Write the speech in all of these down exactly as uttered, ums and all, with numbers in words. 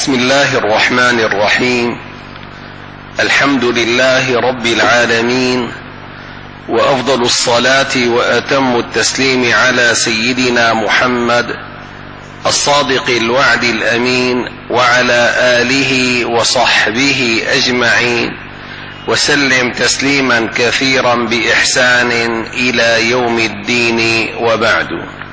بسم الله الرحمن الرحيم. الحمد لله رب العالمين، وأفضل الصلاة وأتم التسليم على سيدنا محمد الصادق الوعد الأمين، وعلى آله وصحبه أجمعين، وسلم تسليما كثيرا بإحسان إلى يوم الدين، وبعد.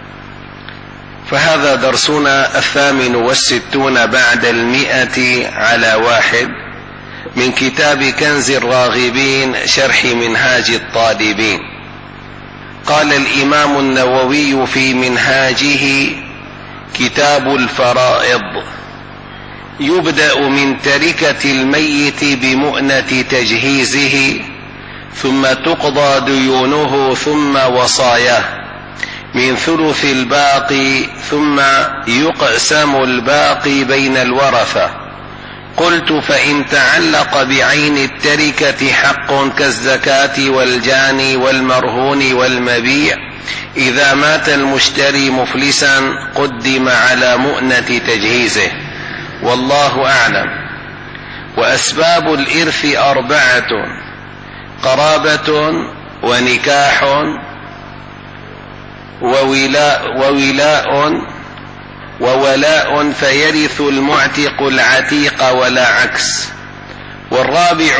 فهذا درسنا الثامن والستون بعد المئة على واحد من كتاب كنز الراغبين شرح منهاج الطالبين. قال الإمام النووي في منهاجه: كتاب الفرائض. يبدأ من تركة الميت بمؤنة تجهيزه، ثم تقضى ديونه، ثم وصاياه من ثلث الباقي، ثم يقسم الباقي بين الورثة. قلت: فإن تعلق بعين التركة حق كالزكاة والجاني والمرهون والمبيع، إذا مات المشتري مفلسا قدم على مؤنة تجهيزه، والله أعلم. وأسباب الإرث أربعة: قرابة، ونكاح، وولاء, وولاء وولاء فيرث المعتق العتيق ولا عكس. والرابع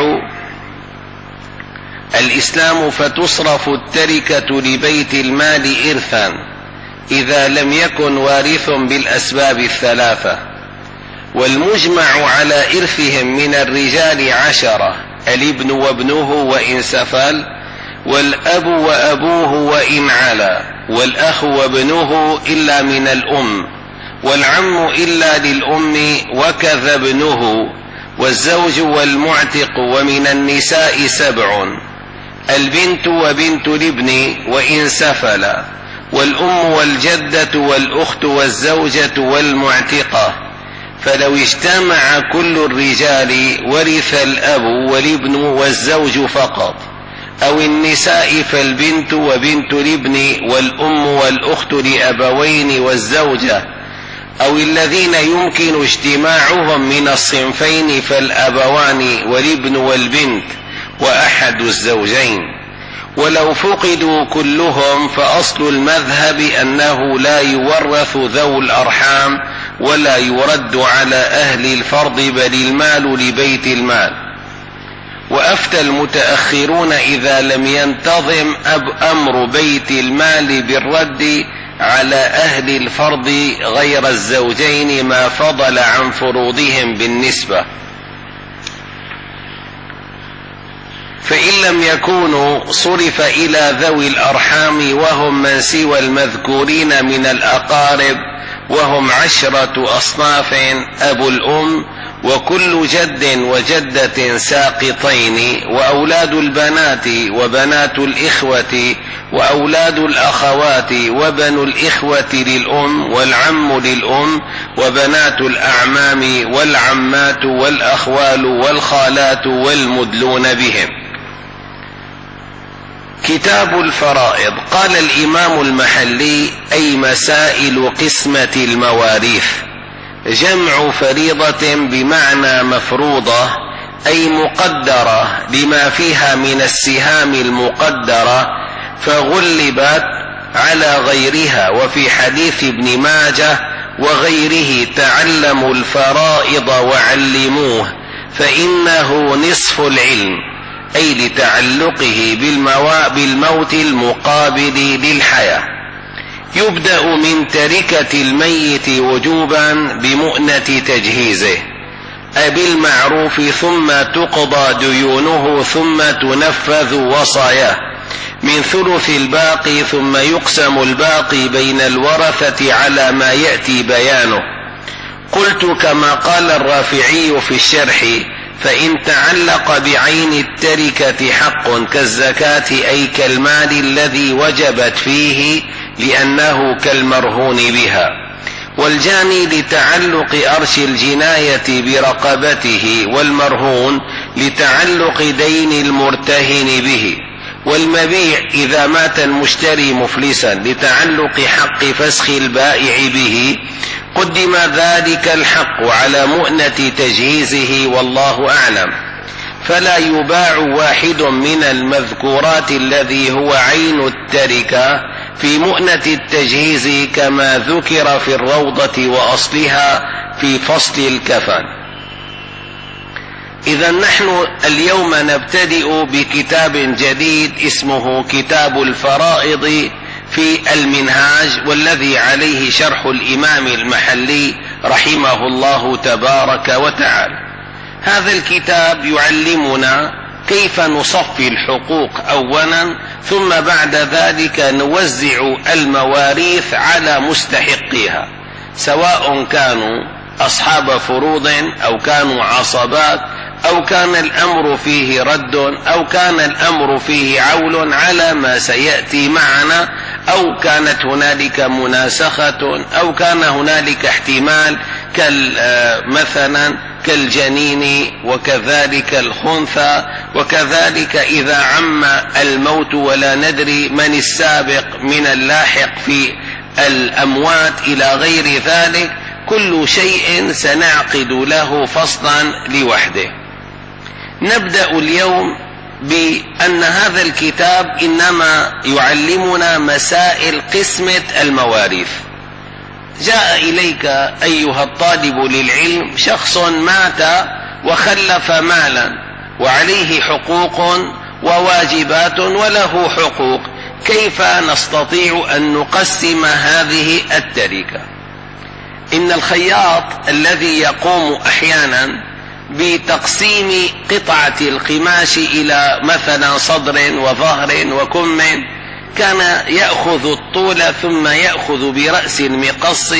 الإسلام، فتصرف التركة لبيت المال إرثا إذا لم يكن وارث بالأسباب الثلاثة. والمجمع على إرثهم من الرجال عشرة: الابن وابنه وإن سفل، والأب وأبوه وإن علا، والأخ وابنه إلا من الأم، والعم إلا للأم وكذا ابنه، والزوج والمعتق. ومن النساء سبع: البنت وبنت الابن وإن سفلا، والأم والجدة والأخت والزوجة والمعتقة. فلو اجتمع كل الرجال ورث الأب والابن والزوج فقط، أو النساء فالبنت وبنت الابن والأم والأخت لأبوين والزوجة، أو الذين يمكن اجتماعهم من الصنفين فالأبوان والابن والبنت وأحد الزوجين. ولو فقدوا كلهم فأصل المذهب أنه لا يورث ذو الأرحام، ولا يرد على أهل الفرض، بل المال لبيت المال. وأفتى المتأخرون إذا لم ينتظم أب أمر بيت المال بالرد على أهل الفرض غير الزوجين ما فضل عن فروضهم بالنسبة. فإن لم يكونوا صرف إلى ذوي الأرحام، وهم من سوى المذكورين من الأقارب، وهم عشرة أصناف: أبو الأم، وكل جد وجدة ساقطين، وأولاد البنات، وبنات الإخوة، وأولاد الأخوات، وبنو الإخوة للأم، والعم للأم، وبنات الأعمام، والعمات، والأخوال، والخالات، والمدلون بهم. كتاب الفرائض. قال الإمام المحلي: أي مسائل قسمة المواريث، جمع فريضة بمعنى مفروضة، أي مقدرة لما فيها من السهام المقدرة، فغلبت على غيرها. وفي حديث ابن ماجه وغيره: تعلموا الفرائض وعلموه فإنه نصف العلم، أي لتعلقه بالموت المقابل للحياة. يبدأ من تركة الميت وجوبا بمؤنة تجهيزه، أي بالمعروف، ثم تقضى ديونه، ثم تنفذ وصاياه من ثلث الباقي، ثم يقسم الباقي بين الورثة على ما يأتي بيانه. قلت كما قال الرافعي في الشرح: فإن تعلق بعين التركة حق كالزكاة، أي كالمال الذي وجبت فيه، لأنه كالمرهون بها. والجاني لتعلق أرش الجناية برقبته، والمرهون لتعلق دين المرتهن به. والمبيع إذا مات المشتري مفلسا لتعلق حق فسخ البائع به. قدم ذلك الحق على مؤنة تجهيزه والله أعلم، فلا يباع واحد من المذكورات الذي هو عين التركة في مؤنة التجهيز كما ذكر في الروضة وأصلها في فصل الكفن. إذا نحن اليوم نبتدئ بكتاب جديد اسمه كتاب الفرائض في المنهاج، والذي عليه شرح الإمام المحلي رحمه الله تبارك وتعالى. هذا الكتاب يعلمنا كيف نصفي الحقوق أولا، ثم بعد ذلك نوزع المواريث على مستحقيها، سواء كانوا أصحاب فروض أو كانوا عصبات أو كان الأمر فيه رد أو كان الأمر فيه عول على ما سيأتي معنا، أو كانت هنالك مناسخة أو كان هنالك احتمال مثلا كالجنين وكذلك الخنثى، وكذلك إذا عم الموت ولا ندري من السابق من اللاحق في الأموات إلى غير ذلك، كل شيء سنعقد له فصلا لوحده. نبدأ اليوم بأن هذا الكتاب إنما يعلمنا مسائل قسمة المواريث. جاء إليك أيها الطالب للعلم شخص مات وخلف مالا وعليه حقوق وواجبات وله حقوق، كيف نستطيع أن نقسم هذه التركة؟ إن الخياط الذي يقوم أحيانا بتقسيم قطعة القماش إلى مثلا صدر وظهر وكم، كان يأخذ الطول ثم يأخذ برأس المقص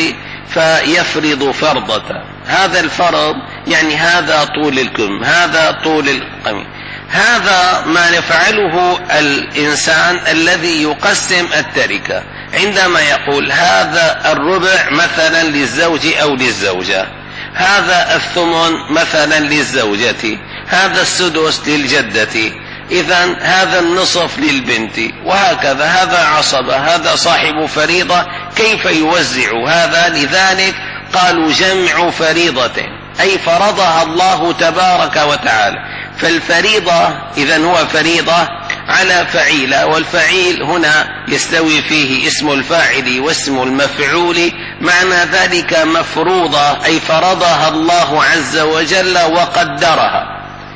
فيفرض فرضة، هذا الفرض يعني هذا طول الكم، هذا طول القميص. هذا ما يفعله الإنسان الذي يقسم التركة، عندما يقول هذا الربع مثلا للزوج أو للزوجة، هذا الثمن مثلا للزوجة، هذا السدس للجدة، إذن هذا النصف للبنت، وهكذا، هذا عصبة، هذا صاحب فريضة، كيف يوزع هذا؟ لذلك قالوا جمع فريضة، أي فرضها الله تبارك وتعالى. فالفريضة إذن هو فريضة على فعيلة، والفعيل هنا يستوي فيه اسم الفاعل واسم المفعول، معنى ذلك مفروضة، أي فرضها الله عز وجل وقدرها.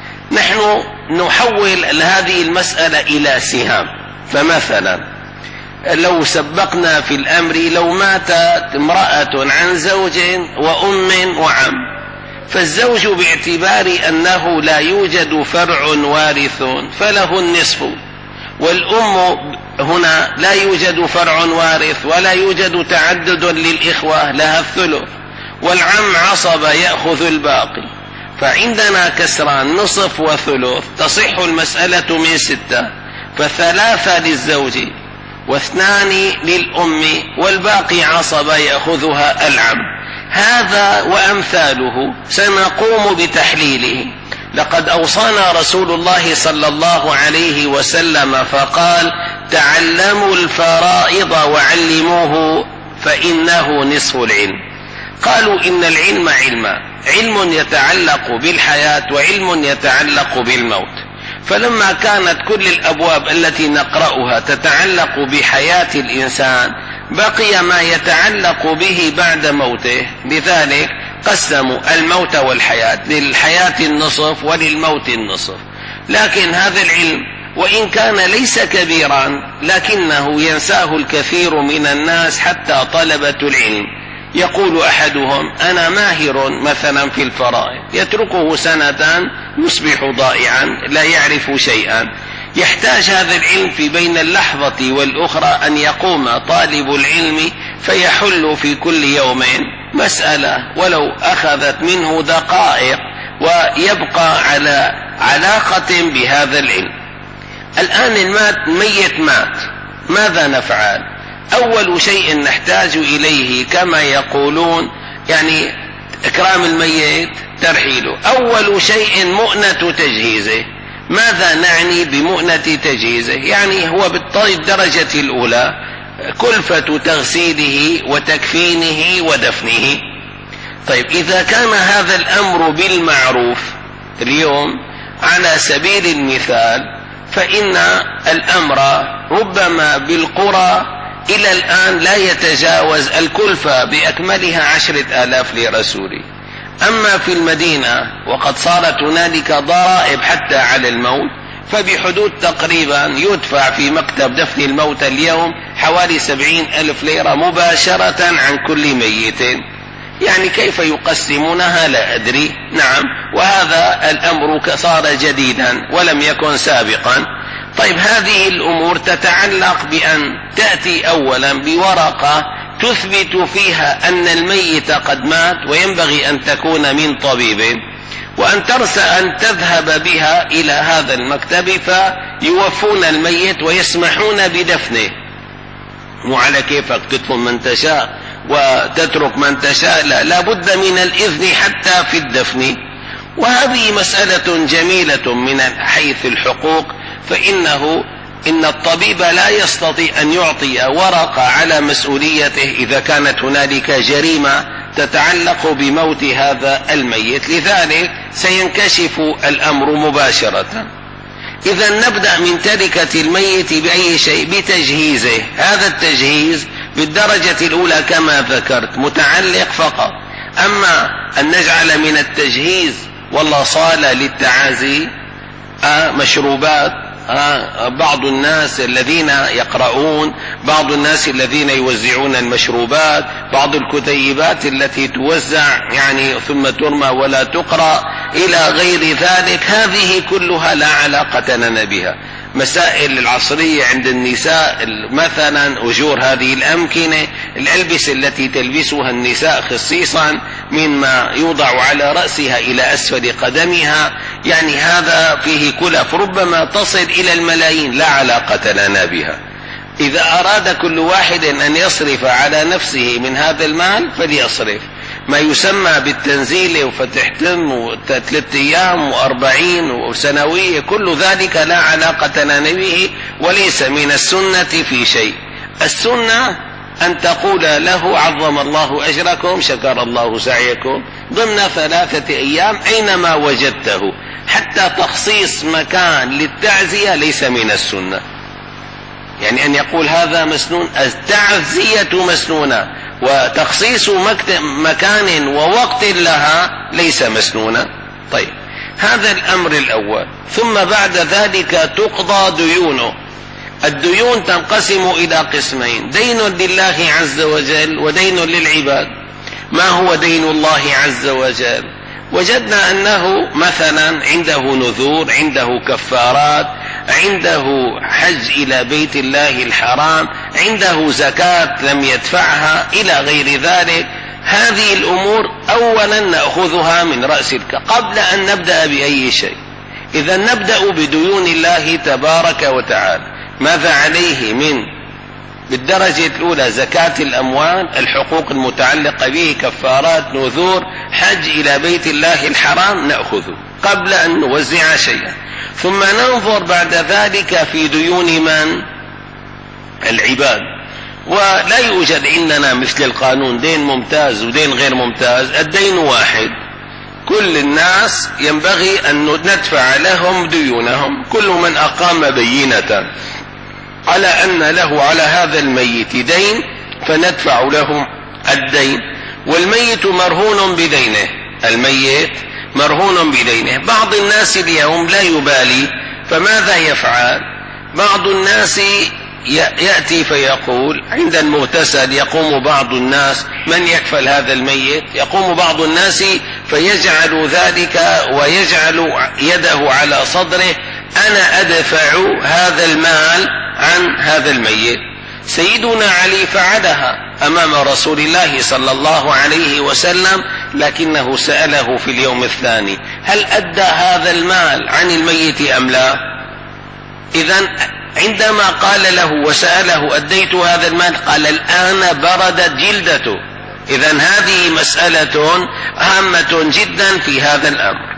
نحن نحول هذه المسألة إلى سهام، فمثلا لو سبقنا في الأمر، لو ماتت امرأة عن زوج وأم وعم، فالزوج باعتبار أنه لا يوجد فرع وارث فله النصف، والأم هنا لا يوجد فرع وارث ولا يوجد تعدد للإخوة لها الثلث، والعم عصب يأخذ الباقي. فعندنا كسران نصف وثلث، تصح المسألة من ستة، فثلاثة للزوج واثنان للأم والباقي عصب يأخذها العم. هذا وأمثاله سنقوم بتحليله. لقد أوصانا رسول الله صلى الله عليه وسلم فقال: تعلموا الفرائض وعلموه فإنه نصف العلم. قالوا إن العلم علما، علم يتعلق بالحياة وعلم يتعلق بالموت، فلما كانت كل الأبواب التي نقرأها تتعلق بحياة الإنسان، بقي ما يتعلق به بعد موته، لذلك قسموا الموت والحياة، للحياة النصف وللموت النصف. لكن هذا العلم وإن كان ليس كبيرا لكنه ينساه الكثير من الناس، حتى طلبة العلم يقول أحدهم: أنا ماهر مثلا في الفرائض، يتركه سنة يصبح ضائعا لا يعرف شيئا. يحتاج هذا العلم في بين اللحظة والأخرى أن يقوم طالب العلم فيحل في كل يوم مسألة ولو أخذت منه دقائق، ويبقى على علاقة بهذا العلم. الآن الميت مات، ماذا نفعل؟ أول شيء نحتاج إليه كما يقولون يعني إكرام الميت ترحيله. أول شيء مؤنة تجهيزه. ماذا نعني بمؤنة تجهيزه؟ يعني هو بالدرجة الأولى كلفة تغسيله وتكفينه ودفنه. طيب إذا كان هذا الأمر بالمعروف اليوم على سبيل المثال، فإن الأمر ربما بالقرى إلى الآن لا يتجاوز الكلفة بأكملها عشرة آلاف ليرة سوري. أما في المدينة وقد صارت هنالك ضرائب حتى على الموت، فبحدود تقريبا يدفع في مكتب دفن الموتى اليوم حوالي سبعين ألف ليرة مباشرة عن كل ميت. يعني كيف يقسمونها لا أدري. نعم، وهذا الأمر صار جديدا ولم يكن سابقا. طيب هذه الأمور تتعلق بأن تأتي أولا بورقة تثبت فيها أن الميت قد مات، وينبغي أن تكون من طبيب، وأن ترسى أن تذهب بها إلى هذا المكتب فيوفون الميت ويسمحون بدفنه. مو على كيفك تطلب من تشاء وتترك من تشاء، لا، لا بد من الإذن حتى في الدفن. وهذه مسألة جميلة من حيث الحقوق، فإنه إن الطبيب لا يستطيع أن يعطي ورقة على مسؤوليته إذا كانت هنالك جريمة تتعلق بموت هذا الميت، لذلك سينكشف الأمر مباشرة. إذا نبدأ من تركة الميت بأي شيء؟ بتجهيزه. هذا التجهيز بالدرجة الأولى كما ذكرت متعلق فقط. أما أن نجعل من التجهيز والله صالة للتعازي، آه مشروبات، آه بعض الناس الذين يقرؤون، بعض الناس الذين يوزعون المشروبات، بعض الكتيبات التي توزع يعني ثم ترمى ولا تقرأ إلى غير ذلك، هذه كلها لا علاقة لنا بها. مسائل العصرية عند النساء مثلا، أجور هذه الأمكنة، الألبسة التي تلبسها النساء خصيصا مما يوضع على رأسها إلى أسفل قدمها، يعني هذا فيه كلف ربما تصل إلى الملايين لا علاقة لنا بها. إذا أراد كل واحد أن يصرف على نفسه من هذا المال فليصرف. ما يسمى بالتنزيل وفتح تم وثلاثة أيام وأربعين وسنوية، كل ذلك لا علاقة لنا به وليس من السنة في شيء. السنة أن تقول له عظم الله أجركم شكر الله سعيكم ضمن ثلاثة أيام أينما وجدته. حتى تخصيص مكان للتعزية ليس من السنة، يعني أن يقول هذا مسنون، التعزية مسنونة، وتخصيص مكان ووقت لها ليس مسنونا. طيب هذا الأمر الأول. ثم بعد ذلك تقضى ديونه. الديون تنقسم إلى قسمين: دين لله عز وجل ودين للعباد. ما هو دين الله عز وجل؟ وجدنا أنه مثلا عنده نذور، عنده كفارات، عنده حج إلى بيت الله الحرام، عنده زكاة لم يدفعها إلى غير ذلك. هذه الأمور أولا نأخذها من رأس الك قبل أن نبدأ بأي شيء. إذا نبدأ بديون الله تبارك وتعالى. ماذا عليه من بالدرجة الأولى؟ زكاة الأموال، الحقوق المتعلقة به، كفارات، نذور، حج إلى بيت الله الحرام، نأخذه قبل أن نوزع شيئا. ثم ننظر بعد ذلك في ديون من؟ العباد. ولا يوجد عندنا مثل القانون دين ممتاز ودين غير ممتاز، الدين واحد. كل الناس ينبغي أن ندفع لهم ديونهم. كل من أقام بينة على أن له على هذا الميت دين فندفع له الدين. والميت مرهون بدينه، الميت مرهون بدينه. بعض الناس اليوم لا يبالي، فماذا يفعل؟ بعض الناس يأتي فيقول عند المغتسل، يقوم بعض الناس من يكفل هذا الميت، يقوم بعض الناس فيجعل ذلك ويجعل يده على صدره: أنا أدفع هذا المال عن هذا الميت. سيدنا علي فعلها أمام رسول الله صلى الله عليه وسلم، لكنه سأله في اليوم الثاني: هل أدى هذا المال عن الميت أم لا؟ إذن عندما قال له وسأله: أديت هذا المال؟ قال: الآن بردت جلدته. إذن هذه مسألة هامة جدا في هذا الأمر.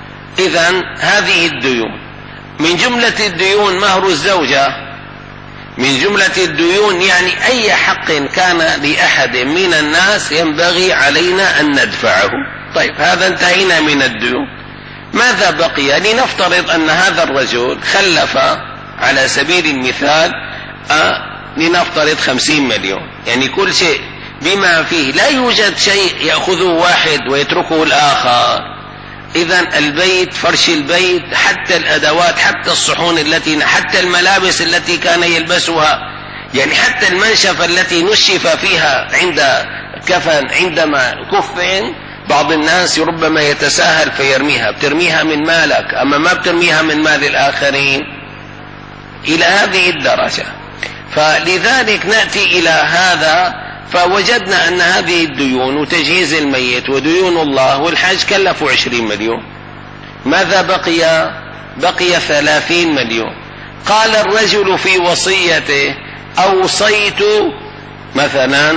إذن هذه الديون. من جملة الديون مهر الزوجة. من جملة الديون يعني أي حق كان لأحد من الناس ينبغي علينا أن ندفعه. طيب هذا انتهينا من الديون. ماذا بقي؟ لنفترض أن هذا الرجل خلف على سبيل المثال آه لنفترض خمسين مليون، يعني كل شيء بما فيه، لا يوجد شيء يأخذه واحد ويتركه الآخر. إذن البيت، فرش البيت، حتى الأدوات، حتى الصحون التي، حتى الملابس التي كان يلبسها، يعني حتى المنشفة التي نشف فيها عند كفن، عندما كفن بعض الناس ربما يتساهل فيرميها، بترميها من مالك أما ما بترميها من مال الآخرين، إلى هذه الدرجة. فلذلك نأتي إلى هذا، فوجدنا أن هذه الديون وتجهيز الميت وديون الله والحج كلفوا عشرين مليون. ماذا بقي؟ بقي ثلاثين مليون. قال الرجل في وصيته: أوصيت مثلا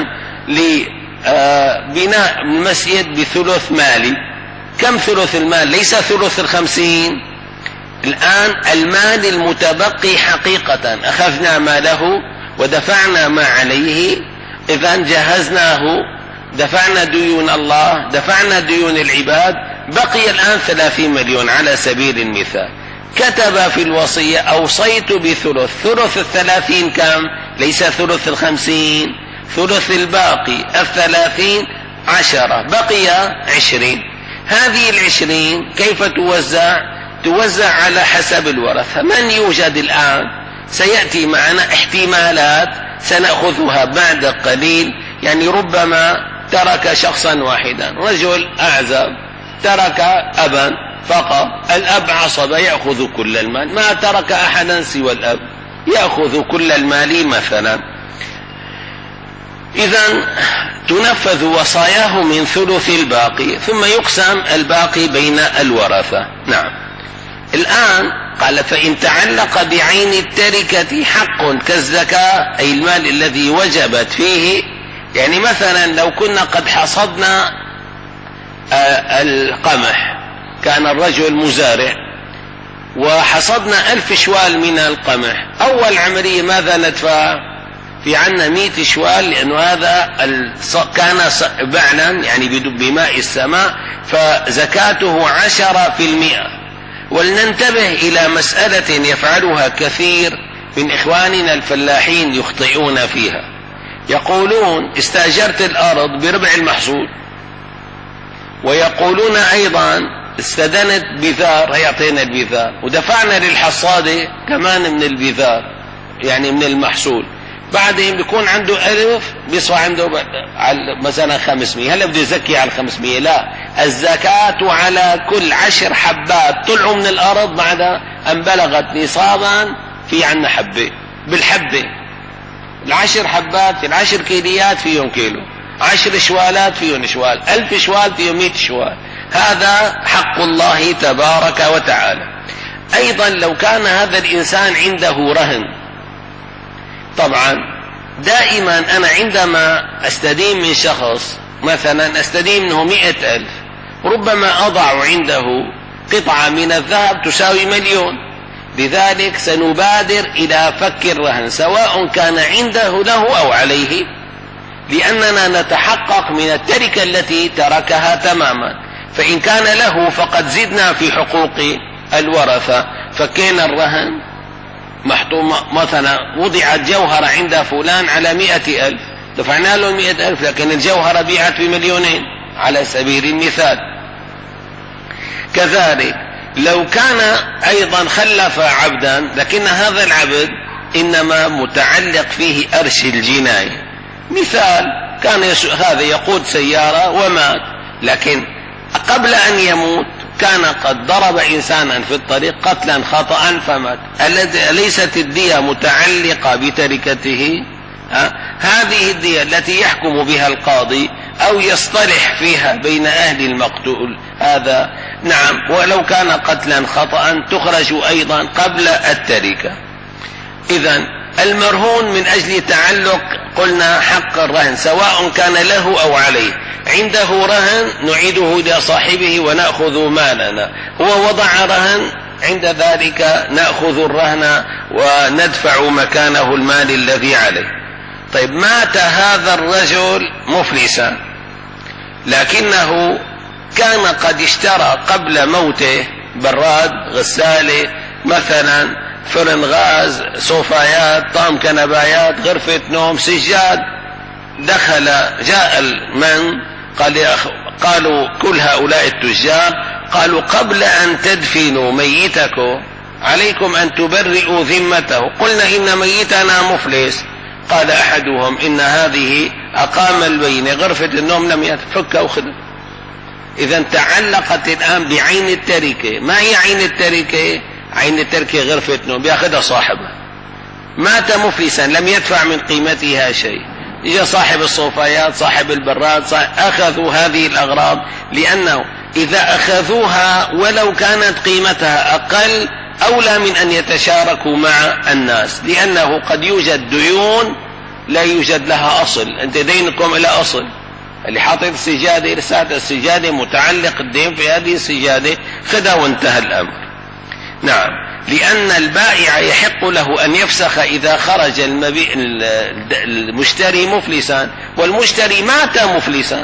لبناء المسجد بثلث مالي. كم ثلث المال؟ ليس ثلث الخمسين. الآن المال المتبقي حقيقة أخذنا ماله ودفعنا ما عليه، إذن جهزناه، دفعنا ديون الله، دفعنا ديون العباد، بقي الآن ثلاثين مليون على سبيل المثال. كتب في الوصية: أوصيت بثلث. ثلث الثلاثين كم؟ ليس ثلث الخمسين، ثلث الباقي الثلاثين عشرة، بقي عشرين. هذه العشرين كيف توزع؟ توزع على حسب الورثة. من يوجد الآن؟ سيأتي معنا احتمالات سنأخذها بعد قليل. يعني ربما ترك شخصا واحدا، رجل أعزب ترك أبا فقط، الأب عصب يأخذ كل المال، ما ترك أحدا سوى الأب يأخذ كل المال مثلا. إذن تنفذ وصاياه من ثلث الباقي، ثم يقسم الباقي بين الورثة. نعم. الآن قال: فإن تعلق بعين التركة حق كالزكاة، أي المال الذي وجبت فيه، يعني مثلا لو كنا قد حصدنا القمح، كان الرجل مزارع وحصدنا ألف شوال من القمح، أول عملية ماذا ندفع؟ في عنا مئة شوال، لأنه هذا كان بعلا يعني بماء السماء، فزكاته عشرة في المئة. ولننتبه إلى مسألة يفعلها كثير من إخواننا الفلاحين يخطئون فيها. يقولون: استأجرت الأرض بربع المحصول، ويقولون أيضا استدنت بذار، هيعطينا البذار، ودفعنا للحصادة كمان من البذار يعني من المحصول. بعدين بيكون عنده ألف، بيصفى عنده مثلا خمسمية. هلا بده يزكي على الخمسمية؟ لا، الزكاة على كل عشر حبات طلعوا من الأرض بعد أن بلغت نصابا. في عنا حبة بالحبة، العشر حبات في العشر كيليات فيهم كيلو، عشر شوالات فيهم شوال، ألف شوال فيهم مئة شوال. هذا حق الله تبارك وتعالى. أيضا لو كان هذا الإنسان عنده رهن، طبعا دائما أنا عندما أستدين من شخص مثلا أستدين منه مئة ألف، ربما أضع عنده قطعة من الذهب تساوي مليون. لذلك سنبادر إلى فك الرهن سواء كان عنده له أو عليه، لأننا نتحقق من التركة التي تركها تماما. فإن كان له فقد زدنا في حقوق الورثة، فكينا الرهن محطوم، مثلا وضعت جوهرة عند فلان على مئة ألف، دفعنا له مئة ألف، لكن الجوهرة بيعت بمليونين على سبيل المثال. كذلك لو كان أيضا خلف عبدا، لكن هذا العبد إنما متعلق فيه أرش الجناية، مثال كان هذا يقود سيارة ومات، لكن قبل أن يموت كان قد ضرب إنسانا في الطريق قتلا خطأ فمات، أليست الدية متعلقة بتركته؟ هذه الدية التي يحكم بها القاضي أو يصطلح فيها بين أهل المقتول، هذا نعم. ولو كان قتلا خطأ تخرج أيضا قبل التركة. إذن المرهون من أجل تعلق قلنا حق الرهن سواء كان له أو عليه، عنده رهن نعيده إلى صاحبه ونأخذ مالنا، هو وضع رهن عند ذلك نأخذ الرهن وندفع مكانه المال الذي عليه. طيب مات هذا الرجل مفلسا، لكنه كان قد اشترى قبل موته براد، غسالة مثلا، فرن غاز، صوفايات، طعم كنبايات، غرفة نوم، سجاد. دخل جاء من قال قالوا كل هؤلاء التجار قالوا قبل أن تدفنوا ميتكم عليكم أن تبرئوا ذمته. قلنا إن ميتنا مفلس. قال أحدهم إن هذه أقام البينة، غرفة النوم لم يتفك وخذ. إذا تعلقت الآن بعين التركة. ما هي عين التركة؟ عين التركة غرفة نوم بيأخذها صاحبها. مات مفلسا لم يدفع من قيمتها شيء. إجا صاحب الصوفايات، صاحب البراد، صاحب أخذوا هذه الأغراض، لأنه إذا أخذوها ولو كانت قيمتها أقل أولى من أن يتشاركوا مع الناس، لأنه قد يوجد ديون لا يوجد لها أصل. أنت دينكم إلى أصل. اللي حاطط السجادة رسالة السجادة متعلق الدين في هذه السجادة، خذها وانتهى الأمر. نعم، لأن البائع يحق له أن يفسخ إذا خرج المشتري مفلسا، والمشتري مات مفلسا.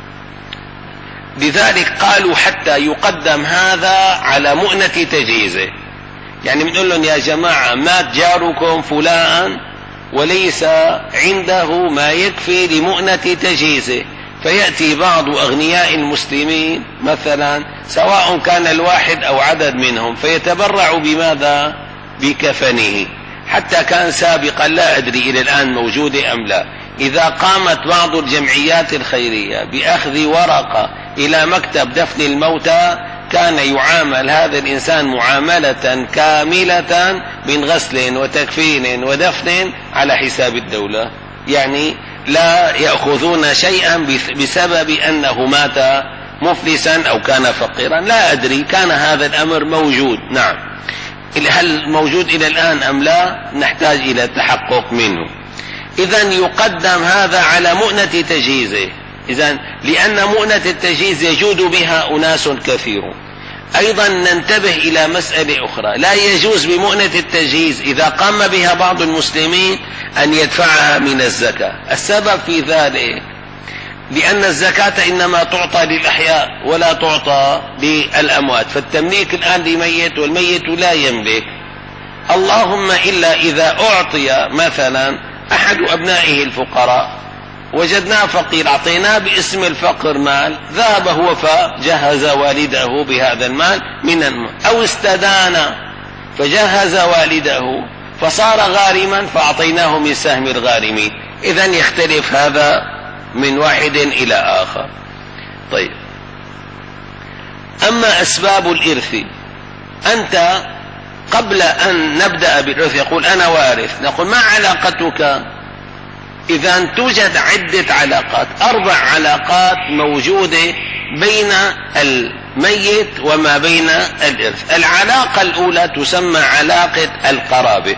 لذلك قالوا حتى يقدم هذا على مؤنة تجهيزه. يعني بنقول لهم يا جماعة مات جاركم فلان وليس عنده ما يكفي لمؤنة تجهيزه، فيأتي بعض أغنياء المسلمين مثلا، سواء كان الواحد أو عدد منهم، فيتبرع بماذا؟ بكفنه. حتى كان سابقا، لا أدري إلى الآن موجودة أم لا، إذا قامت بعض الجمعيات الخيرية بأخذ ورقة إلى مكتب دفن الموتى، كان يعامل هذا الإنسان معاملة كاملة من غسل وتكفين ودفن على حساب الدولة. يعني لا يأخذون شيئا بسبب أنه مات مفلسا أو كان فقيرا. لا أدري كان هذا الأمر موجود. نعم، هل موجود إلى الآن أم لا؟ نحتاج إلى التحقق منه. إذن يقدم هذا على مؤنة تجهيزه. إذن لأن مؤنة التجهيز يجود بها أناس كثيرون. أيضا ننتبه إلى مسألة أخرى، لا يجوز بمؤنة التجهيز إذا قام بها بعض المسلمين أن يدفعها من الزكاة. السبب في ذلك لأن الزكاة إنما تعطى للأحياء ولا تعطى للأموات، فالتمليك الآن لميت والميت لا يملك، اللهم إلا إذا أعطي مثلا أحد أبنائه الفقراء، وجدناه فقير أعطيناه باسم الفقر مال، ذهب هو فجهز والده بهذا المال من المال، أو استدان فجهز والده فصار غارما فأعطيناه من سهم الغارمين. إذن يختلف هذا من واحد إلى آخر. طيب، أما أسباب الإرث، أنت قبل أن نبدأ بالإرث يقول أنا وارث، نقول ما علاقتك؟ إذا توجد عدة علاقات، أربع علاقات موجودة بين الميت وما بين الإرث. العلاقة الأولى تسمى علاقة القرابة،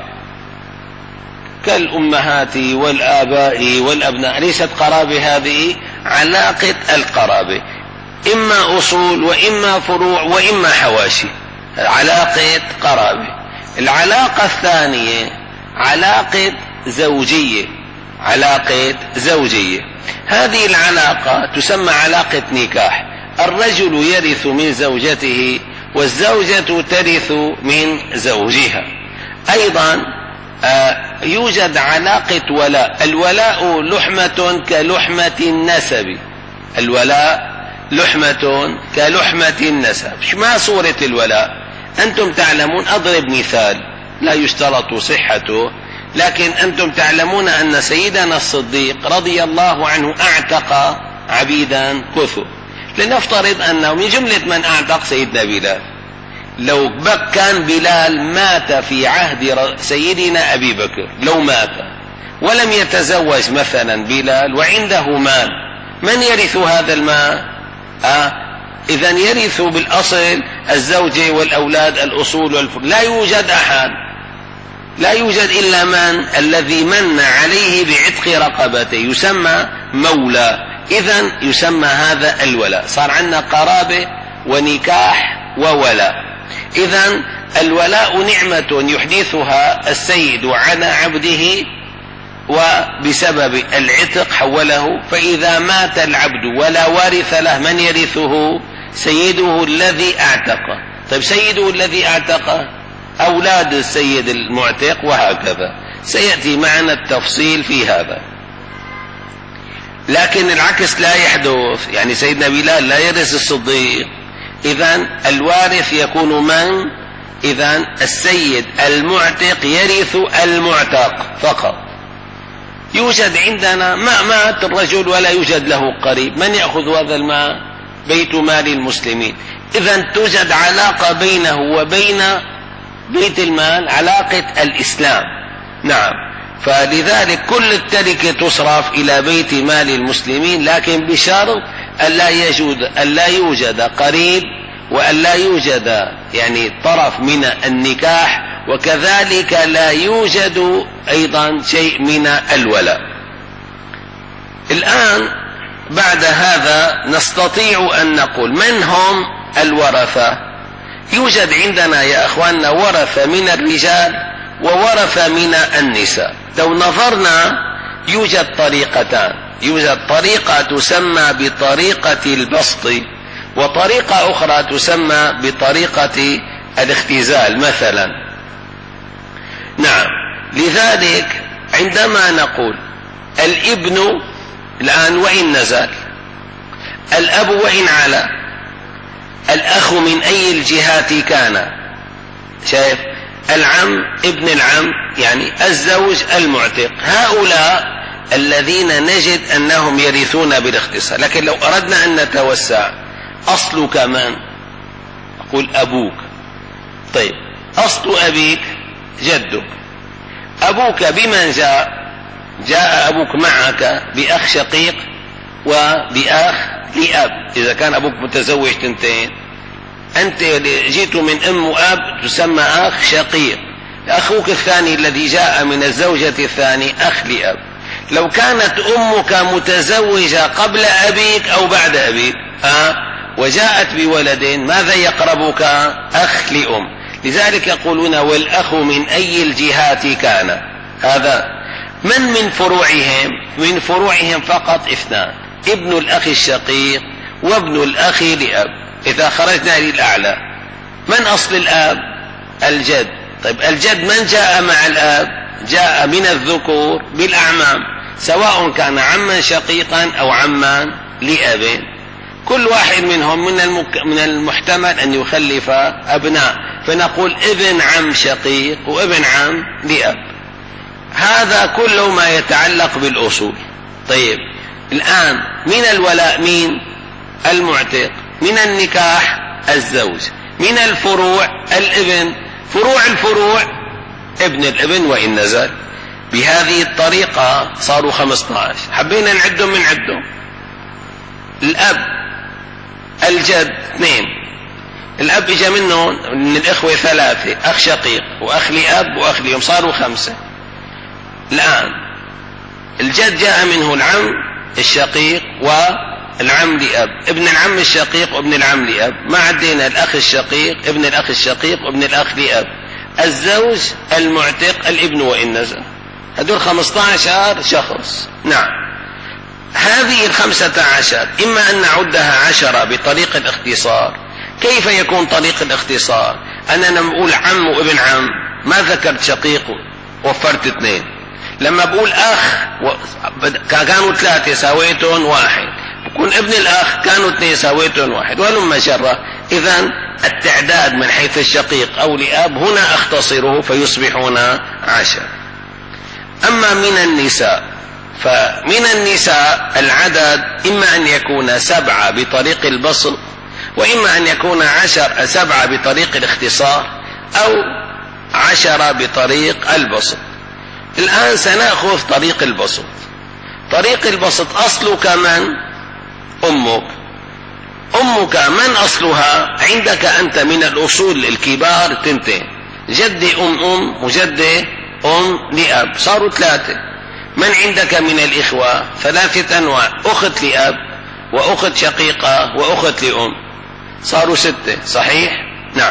كالأمهات والآباء والأبناء، ليست قرابة، هذه علاقة القرابة، إما أصول وإما فروع وإما حواشي، علاقة قرابة. العلاقة الثانية علاقة زوجية، علاقة زوجية، هذه العلاقة تسمى علاقة نكاح، الرجل يرث من زوجته والزوجة ترث من زوجها. أيضا آه يوجد علاقة ولاء، الولاء لحمة كلحمة النسب، الولاء لحمة كلحمة النسب. ما صورة الولاء؟ أنتم تعلمون، أضرب مثال لا يشترط صحته، لكن أنتم تعلمون أن سيدنا الصديق رضي الله عنه أعتق عبيدا كثر. لنفترض أنه من جملة من أعتق سيدنا بلال، لو كان بلال مات في عهد سيدنا أبي بكر، لو مات ولم يتزوج مثلا بلال وعنده مال، من يرث هذا المال؟ آه إذن يرث بالأصل الزوجة والأولاد، الأصول والفروع، لا يوجد أحد، لا يوجد إلا من الذي من عليه بعتق رقبته، يسمى مولى. إذن يسمى هذا الولاء، صار عندنا قرابة ونكاح وولاء. إذن الولاء نعمة يحدثها السيد على عبده، وبسبب العتق حوله. فإذا مات العبد ولا وارث له، من يرثه؟ سيده الذي اعتقه. طيب سيده الذي اعتقه أولاد السيد المعتق، وهكذا سيأتي معنا التفصيل في هذا. لكن العكس لا يحدث، يعني سيدنا بلال لا يرث الصديق، إذن الوارث يكون من؟ إذن السيد المعتق يرث المعتق فقط. يوجد عندنا ما مات الرجل ولا يوجد له قريب، من يأخذ هذا المال؟ بيت مال المسلمين. إذن توجد علاقة بينه وبين بيت المال، علاقة الإسلام. نعم، فلذلك كل التركة تصرف إلى بيت مال المسلمين، لكن بشرط ألا يوجد ألا يوجد قريب، وألا يوجد يعني طرف من النكاح، وكذلك لا يوجد أيضا شيء من الولاء. الآن بعد هذا نستطيع أن نقول من هم الورثة. يوجد عندنا يا أخواننا ورثة من الرجال وورثة من النساء. لو نظرنا يوجد طريقتان، يوجد طريقة تسمى بطريقة البسط، وطريقة أخرى تسمى بطريقة الاختزال مثلا. نعم، لذلك عندما نقول الابن الآن وإن نزل، الأب وإن علا، الأخ من أي الجهات كان، شايف، العم، ابن العم، يعني الزوج المعتق، هؤلاء الذين نجد أنهم يرثون بالاختصار. لكن لو أردنا أن نتوسع، أصلك من؟ أقول أبوك. طيب أصل أبيك جدك. أبوك بمن جاء؟ جاء أبوك معك بأخ شقيق وبأخ لأب، إذا كان أبوك متزوج تنتين. أنت جئت من أم وأب تسمى أخ شقيق. أخوك الثاني الذي جاء من الزوجة الثاني أخ لأب. لو كانت أمك متزوجة قبل أبيك أو بعد أبيك ها وجاءت بولد، ماذا يقربك؟ أخ لأم. لذلك يقولون والأخ من أي الجهات كان. هذا من من فروعهم؟ من فروعهم فقط اثنان، ابن الأخ الشقيق وابن الأخ لأب. إذا خرجنا للأعلى، من أصل الآب؟ الجد. طيب الجد من جاء مع الآب؟ جاء من الذكور بالأعمام، سواء كان عما شقيقا أو عما لأب. كل واحد منهم من, المك... من المحتمل أن يخلف أبناء، فنقول ابن عم شقيق وابن عم لأب. هذا كله ما يتعلق بالأصول. طيب الآن من الولاء مين؟ المعتق. من النكاح الزوج. من الفروع الابن. فروع الفروع ابن الابن وإن نزل. بهذه الطريقة صاروا خمسة عشر. حبينا نعدهم من عدهم. الأب الجد اثنين، الأب إجا منه من الإخوة ثلاثة، أخ شقيق وأخ لأب وأخ لأم، صاروا خمسة. الآن الجد جاء منه العم الشقيق والعم لأب، ابن العم الشقيق وابن العم لأب، ما عدينا الأخ الشقيق، ابن الأخ الشقيق وابن الأخ لأب، الزوج المعتق الابن وإن نزل. هذول خمسة عشر شخص. نعم، هذه الخمسة عشر إما أن نعدها عشرة بطريق الاختصار. كيف يكون طريق الاختصار؟ أنا نقول عم وابن عم، ما ذكرت شقيق وفرت اثنين. لما بقول أخ و... كانوا ثلاثة ساويتهم واحد، بكون ابن الأخ كانوا اثنين ساويتهم واحد، ولما جرى. إذن التعداد من حيث الشقيق أو لأب هنا اختصره فيصبحون عشر. أما من النساء، فمن النساء العدد إما أن يكون سبعة بطريق البسط، وإما أن يكون عشر سبعة بطريق الاختصار، أو عشرة بطريق البسط. الآن سنأخذ طريق البسط. طريق البسط أصلك من؟ أمك. أمك من أصلها؟ عندك أنت من الأصول الكبار تنتين، جدي أم أم وجدي أم لأب، صاروا ثلاثة. من عندك من الإخوة؟ ثلاثة أنواع، أخت لأب وأخت شقيقة وأخت لأم، صاروا ستة. صحيح؟ نعم.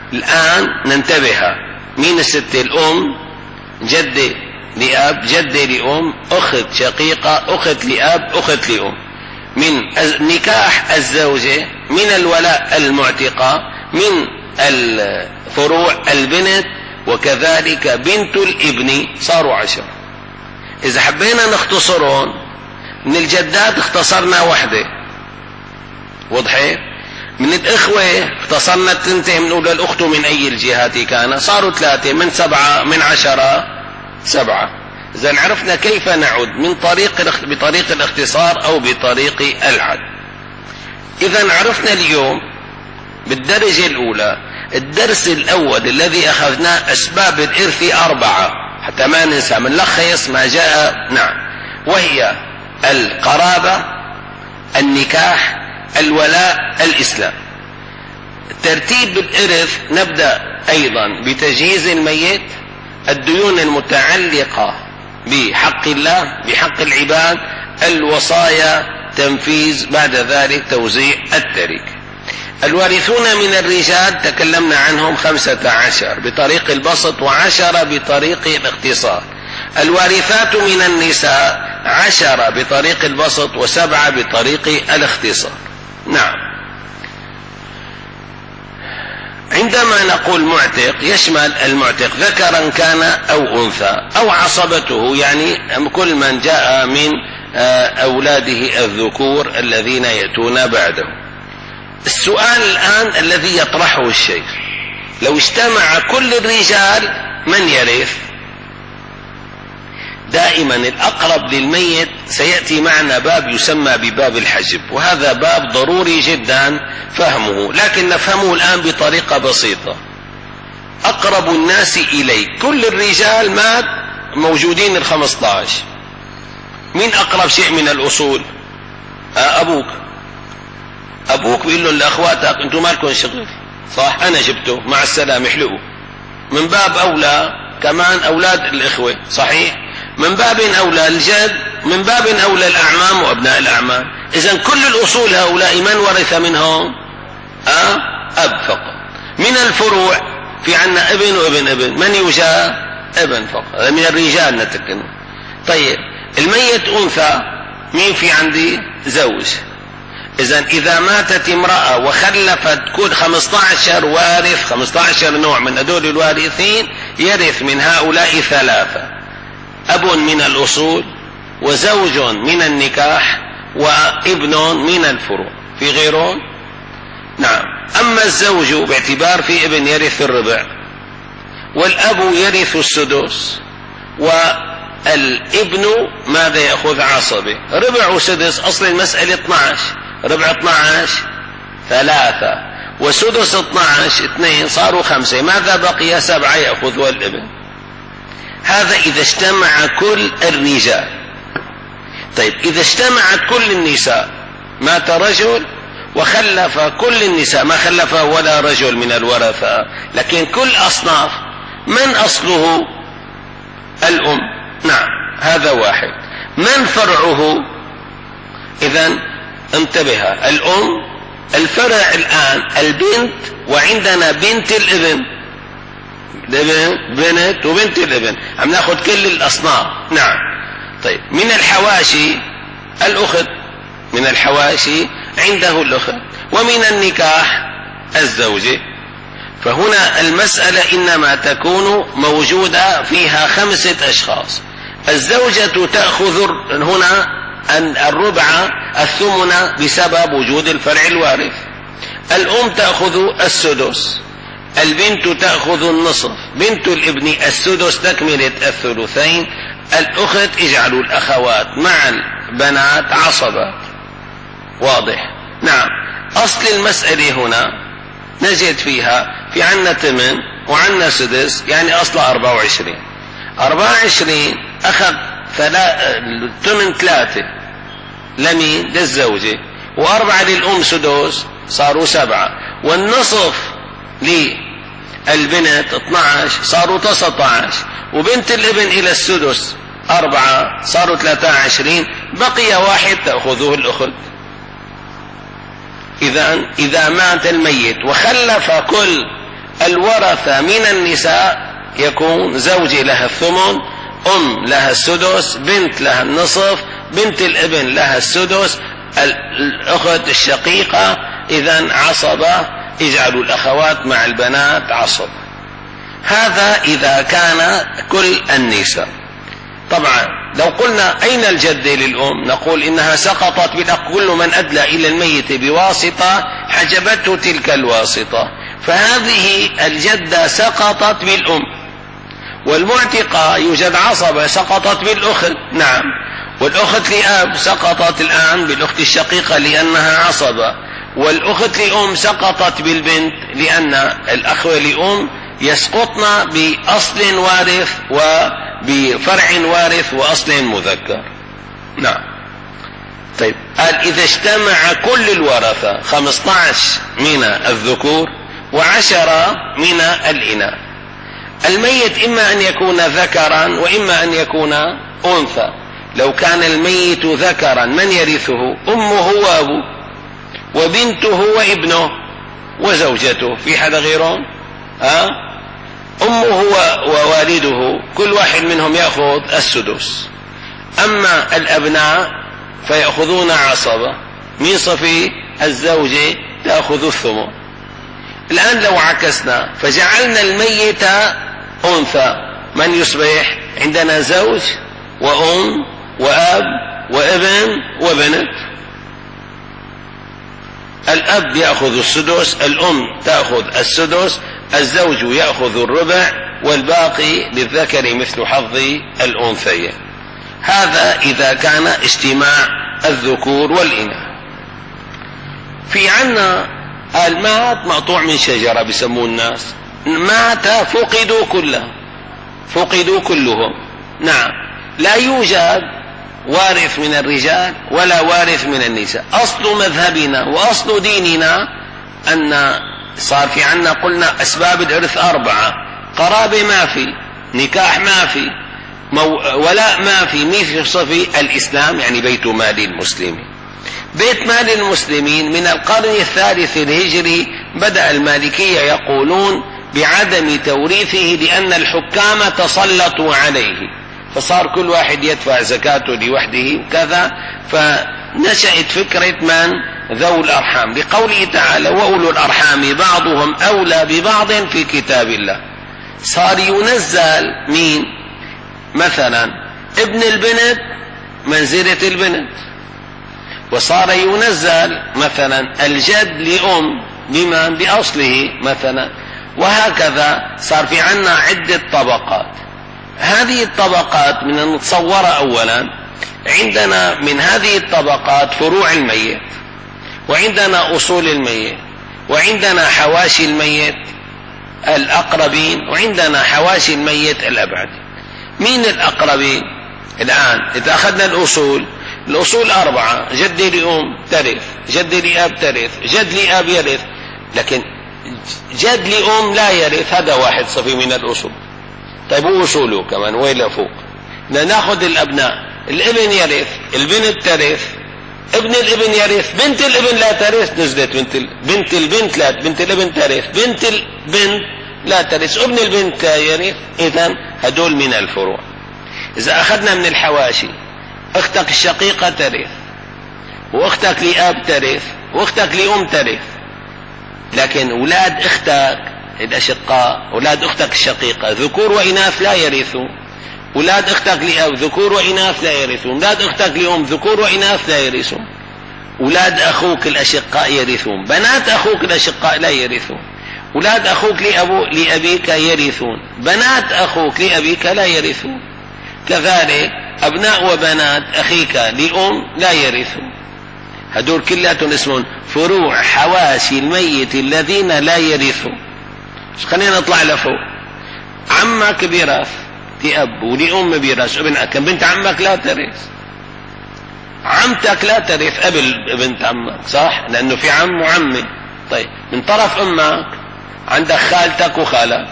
الآن ننتبه، مين الستة؟ الأم، جدة لأب، جدة لأم، أخت شقيقة، أخت لأب، أخت لأم. من نكاح الزوجة، من الولاء المعتقة، من الفروع البنت، وكذلك بنت الابن، صاروا عشر. إذا حبينا نختصرهم، من الجدات اختصرنا وحدة، وضحت؟ من الإخوة اختصرنا التنتين، من أولى الأخت من أي الجهات كان، صاروا ثلاثة، من سبعة، من عشرة سبعة. إذا عرفنا كيف نعد، من طريق بطريق الاختصار أو بطريق العد. إذا عرفنا اليوم بالدرجة الأولى الدرس الأول الذي أخذناه أسباب الإرث أربعة، حتى ما ننسى منلخص ما جاء. نعم، وهي القرابة، النكاح، الولاء، الإسلام. ترتيب الإرث، نبدأ أيضا بتجهيز الميت، الديون المتعلقة بحق الله، بحق العباد، الوصايا، تنفيذ، بعد ذلك توزيع التركة. الوارثون من الرجال تكلمنا عنهم خمسة عشر بطريق البسط، وعشرة بطريق الاختصار. الوارثات من النساء عشرة بطريق البسط، وسبعة بطريق الاختصار. نعم. عندما نقول معتق يشمل المعتق ذكرا كان أو أنثى أو عصبته، يعني كل من جاء من أولاده الذكور الذين يأتون بعده. السؤال الآن الذي يطرحه الشيخ، لو اجتمع كل الرجال من يرث؟ دائما الأقرب للميت سيأتي معنا باب يسمى بباب الحجب، وهذا باب ضروري جدا فهمه، لكن نفهمه الآن بطريقة بسيطة. أقرب الناس إليك، كل الرجال مات، موجودين الخمسة عشر، مين أقرب شيء من الأصول؟ أبوك. أبوك بيقول لهم لأخواتك أنتم مالكم شغل، صح، أنا جبته، مع السلامة، احلقوا. من باب أولى كمان أولاد الإخوة، صحيح، من باب أولى الجد، من باب أولى الأعمام وأبناء الأعمام. إذن كل الأصول هؤلاء من ورث منهم؟ أه؟ أب فقط. من الفروع في عنا ابن وابن ابن، من يوجد؟ ابن فقط، من الرجال نتكلم. طيب الميت أنثى، مين في عندي؟ زوج. إذن إذا ماتت امرأة وخلفت كل خمسة عشر وارث، خمسة عشر نوع من هذول الوارثين، يرث من هؤلاء ثلاثة: أب من الأصول، وزوج من النكاح، وابن من الفروع. في غيرهم؟ نعم. أما الزوج باعتبار في ابن يرث الربع، والأب يرث السدس، والابن ماذا يأخذ؟ عصبه. ربع وسدس، أصل المسألة اثني عشر، ربع اثني عشر ثلاثة، وسدس اثني عشر اثنين، صاروا خمسة، ماذا بقي؟ سبعة يأخذ الابن. هذا إذا اجتمع كل الرجال. طيب إذا اجتمعت كل النساء، مات رجل وخلف كل النساء، ما خلف ولا رجل من الورثة، لكن كل أصناف، من أصله؟ الأم. نعم، هذا واحد. من فرعه؟ إذن انتبه، الأم، الفرع الآن البنت، وعندنا بنت الابن، بنت وبنت الابن، عم ناخذ كل الأصناف. نعم. طيب من الحواشي الأخت، من الحواشي عنده الأخت، ومن النكاح الزوجة. فهنا المسألة إنما تكون موجودة فيها خمسة أشخاص. الزوجة تأخذ هنا الربع الثمن بسبب وجود الفرع الوارث. الأم تأخذ السدس، البنت تأخذ النصف، بنت الابن السدس تكملة الثلثين، الأخت اجعلوا الأخوات مع البنات عصبات. واضح؟ نعم. أصل المسألة هنا نجد فيها في عنا ثمن وعنا سدس، يعني أصل أربعة وعشرين. أربعة وعشرين أخذ ثمن ثلاثة لمين؟ للزوجة، وأربعة للأم سدس، صاروا سبعة، والنصف للبنت اثني عشر، صاروا تسعة عشر، وبنت الابن إلى السدس أربعة، صاروا ثلاثة وعشرين، بقي واحد تأخذه الأخت. إذا إذا مات الميت وخلف كل الورثة من النساء يكون زوجي لها الثمن، أم لها السدس، بنت لها النصف، بنت الابن لها السدس، الأخت الشقيقة إذن عصبة، اجعلوا الأخوات مع البنات عصب. هذا إذا كان كل النساء. طبعا لو قلنا أين الجد للأم نقول إنها سقطت بالأخ، كل من أدلى إلى الميت بواسطة حجبته تلك الواسطة، فهذه الجدة سقطت بالأم. والمعتقة يوجد عصبة سقطت بالأخت، نعم، والأخت لأب سقطت الآن بالأخت الشقيقة لأنها عصبة، والأخت لأم سقطت بالبنت لأن الأخوة لأم يسقطن بأصل وارث وبفرع وارث وأصل مذكر. نعم. طيب قال إذا اجتمع كل الورثة خمسة عشر من الذكور وعشرة من الإناث، الميت إما أن يكون ذكرا وإما أن يكون أنثى. لو كان الميت ذكرا من يرثه؟ أمه وأبوه وبنته وابنه وزوجته، في حدا غيرهم؟ أه؟ أمه ووالده كل واحد منهم يأخذ السدس. أما الأبناء فيأخذون عصبة من صفي الزوجة تأخذ الثمن. الآن لو عكسنا فجعلنا الميت أنثى، من يصبح؟ عندنا زوج وأم وأب وابن وبنت. الأب يأخذ السدس، الأم تأخذ السدس، الزوج يأخذ الربع، والباقي للذكر مثل حظ الأنثيين. هذا إذا كان اجتماع الذكور والإناث. في عنا المات مقطوع من شجرة بسموه الناس، مات فقدوا كلهم، فقدوا كلهم. نعم، لا يوجد وارث من الرجال ولا وارث من النساء. أصل مذهبنا وأصل ديننا أن صار في عنا قلنا أسباب الإرث أربعة: قرابة ما في، نكاح ما في، ولاء ما في، مين في صفي الإسلام يعني بيت مال المسلمين. بيت مال المسلمين من القرن الثالث الهجري بدأ المالكية يقولون بعدم توريثه لأن الحكام تسلطوا عليه، فصار كل واحد يدفع زكاته لوحده كذا، فنشأت فكرة من ذو الأرحام لقوله تعالى: وأولو الأرحام بعضهم أولى ببعض في كتاب الله. صار ينزل مين؟ مثلا ابن البنت منزلة البنت، وصار ينزل مثلا الجد لأم بمن بأصله مثلا، وهكذا صار في عنا عدة طبقات. هذه الطبقات من المتصورة أولا عندنا من هذه الطبقات فروع الميت، وعندنا أصول الميت، وعندنا حواشي الميت الأقربين، وعندنا حواشي الميت الأبعد. مين الأقربين؟ الآن إذا أخذنا الأصول، الأصول أربعة: جد لأم ترث، جد لأب ترث، جد لأب يرث، لكن جد لأم لا يرث، هذا واحد صفي من الأصول. طيب وأصوله كمان ويلا فوق. ناخذ الأبناء: الابن يرث، البنت ترث، ابن الابن يرث، بنت الابن لا ترث، نزلت بنت ال... بنت البنت لا، بنت الابن ترث، بنت البنت لا ترث، ابن البنت يرث. إذن هدول من الفروع. إذا أخذنا من الحواشي: أختك الشقيقة ترث، وأختك لأب ترث، وأختك لأم ترث، لكن أولاد أختك الأشقاء، أولاد أختك الشقيقة ذكور وإناث لا يرثون، أولاد أختك لأب ذكور وإناث لا يرثون، أولاد أختك لأم ذكور وإناث لا يرثون، أولاد أخوك الأشقاء يرثون، بنات أخوك الأشقاء لا يرثون، أولاد أخوك لأبو لأبيك يرثون، بنات أخوك لأبيك لا يرثون، كذلك أبناء وبنات أخيك لأم لا يرثون. هدول كلاتهم اسمهم فروع حواشي الميت الذين لا يرثون. خلينا نطلع لفوق: عمك بيرث لأب ولأم بيرث، ابن أكم، بنت عمك لا ترث، عمتك لا ترث قبل بنت عمك، صح؟ لأنه في عم وعمي. طيب من طرف أمك عندك خالتك وخالك،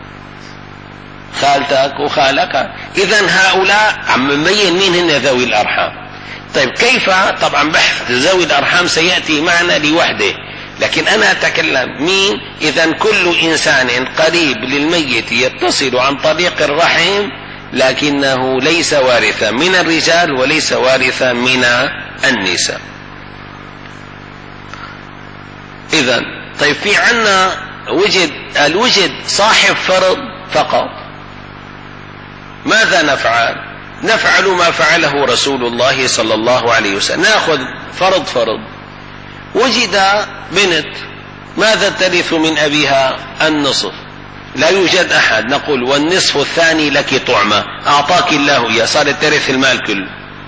خالتك وخالك، إذن هؤلاء عم مبين مين هن ذوي الأرحام. طيب كيف؟ طبعا بحث ذوي الأرحام سيأتي معنا لوحده، لكن أنا أتكلم مين؟ إذن كل إنسان قريب للميت يتصل عن طريق الرحم لكنه ليس وارثا من الرجال وليس وارثا من النساء. إذن طيب في عنا وجد الوجد صاحب فرض فقط، ماذا نفعل؟ نفعل ما فعله رسول الله صلى الله عليه وسلم، نأخذ فرض فرض. وجد بنت ماذا ترث من أبيها؟ النصف، لا يوجد أحد، نقول والنصف الثاني لك طعمة، أعطاك الله إياه، صارت ترث المال كله.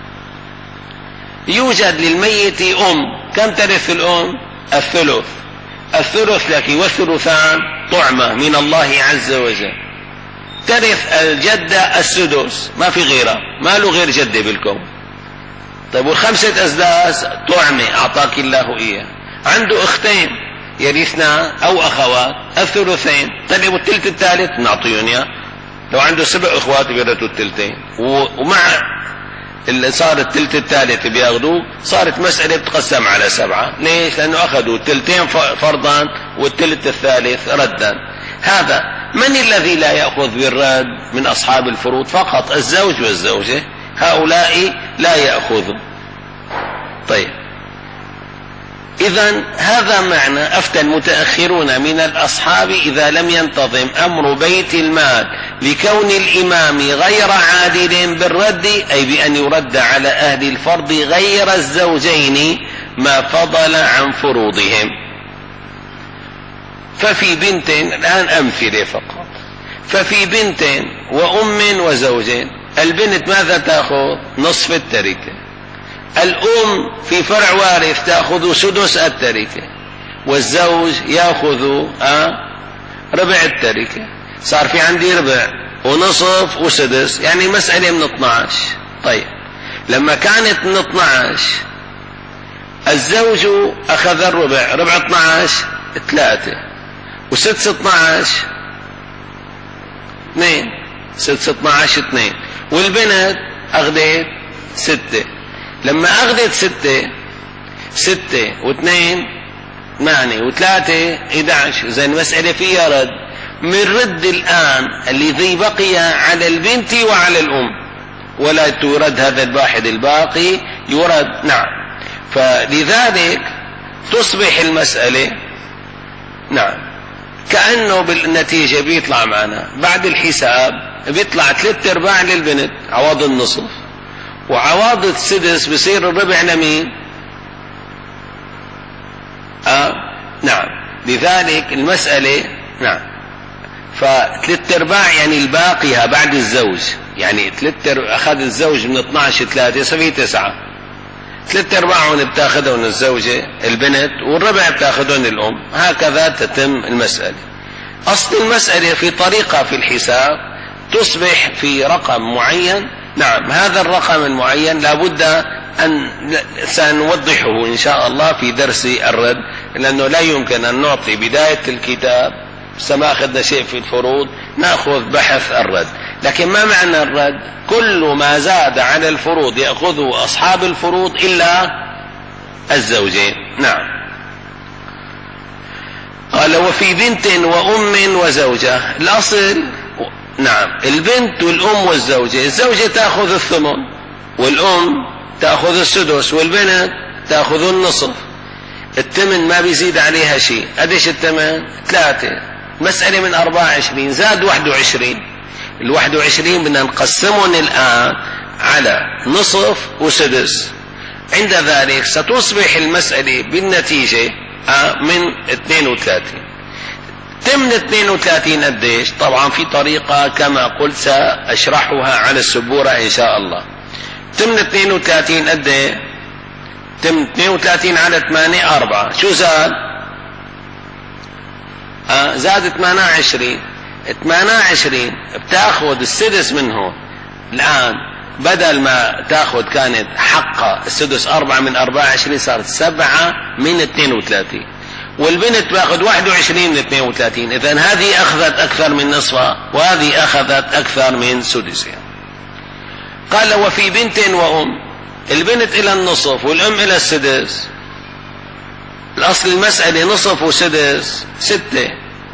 يوجد للميت أم، كم ترث الأم؟ الثلث، الثلث لك والثلثان طعمة من الله عز وجل. ترث الجدة السدس، ما في غيرها، ما له غير جدة بالكون. طيب والخمسة أسداس طعمة أعطاك الله إياه. عنده أختين يرثنا أو أخوات الثلثين، طيب والثلث الثالث نعطيهم إياه. لو عنده سبع أخوات بيرثوا الثلثين، ومع اللي صار الثلث الثالث بياخذوه صارت مسألة بتقسم على سبعة. ليش؟ لأنه أخذوا الثلثين فرضا والثلث الثالث ردا. هذا من الذي لا يأخذ بالرد من أصحاب الفروض؟ فقط الزوج والزوجة، هؤلاء لا يأخذوا. طيب إذن هذا معنى أفتى المتأخرون من الأصحاب إذا لم ينتظم أمر بيت المال لكون الإمام غير عادل بالرد، أي بأن يرد على أهل الفرض غير الزوجين ما فضل عن فروضهم. ففي بنت، الآن أمثلة فقط، ففي بنت وأم وزوج، البنت ماذا تأخذ؟ نصف التركة. الأم في فرع وارث تأخذ سدس التركة، والزوج يأخذ آه ربع التركة. صار في عندي ربع ونصف وسدس، يعني مسألة من اثنى عشر. طيب لما كانت من اثنى عشر الزوج أخذ الربع، ربع اثنى عشر ثلاثة، وسدس اثنى عشر اثنين، سدس اثنى عشر اثنين، والبنت أخذت ستة. لما أخذت ستة، ستة واثنين ثمانية وثلاثة إحدى عشر، إذا المسألة فيها رد. من رد الآن الذي بقي على البنت وعلى الأم، ولا ترد هذا الواحد الباقي يرد. نعم، فلذلك تصبح المسألة نعم كأنه بالنتيجة بيطلع معنا بعد الحساب بيطلع ثلاثة ارباع للبنت عوض النصف، وعوض السدس بصير الربع لمين؟ آه نعم. لذلك المسألة نعم فثلاثة ارباع يعني الباقيها بعد الزوج، يعني ثلاثة أخذ الزوج من اثنى عشر ثلاثة يساوي تسعة، ثلاثة ارباعهم بتاخذهم الزوجة البنت والربع بتاخذهم الأم، هكذا تتم المسألة. أصل المسألة في طريقة في الحساب تصبح في رقم معين. نعم، هذا الرقم المعين لابد أن سنوضحه إن شاء الله في درس الرد، لأنه لا يمكن أن نعطي بداية الكتاب سما أخذنا شيء في الفروض نأخذ بحث الرد. لكن ما معنى الرد؟ كل ما زاد على الفروض يأخذه أصحاب الفروض إلا الزوجين. نعم. قال وفي بنت وأم وزوجة، الأصل نعم البنت والأم والزوجة، الزوجة تأخذ الثمن والأم تأخذ السدس والبنت تأخذ النصف. الثمن ما بيزيد عليها شيء. قديش الثمن؟ ثلاثة. مسألة من أربعة وعشرين زاد واحد وعشرين، الواحد وعشرين بدنا نقسمهم الآن على نصف وسدس. عند ذلك ستصبح المسألة بالنتيجة من اثنين وثلاثين. تم اثنين وثلاثين قديش؟ طبعا في طريقة كما قلت سأشرحها على السبورة إن شاء الله. تم اثنين وثلاثين قديش؟ تم اثنين وثلاثين على ثمانية أربعة، شو زاد؟ آه زاد ثمانية وعشرين. ثمانية وعشرين بتاخذ السدس منه الآن، بدل ما تاخذ كانت حقها السدس أربعة من أربعة وعشرين صارت سبعة من اثنين وثلاثين، والبنت باخذ واحد وعشرين من اثنين وثلاثين. إذن هذه أخذت أكثر من نصفها وهذه أخذت أكثر من سدسها. قال وفي بنت وأم، البنت إلى النصف والأم إلى السدس. الأصل المسألة نصف وسدس ستة،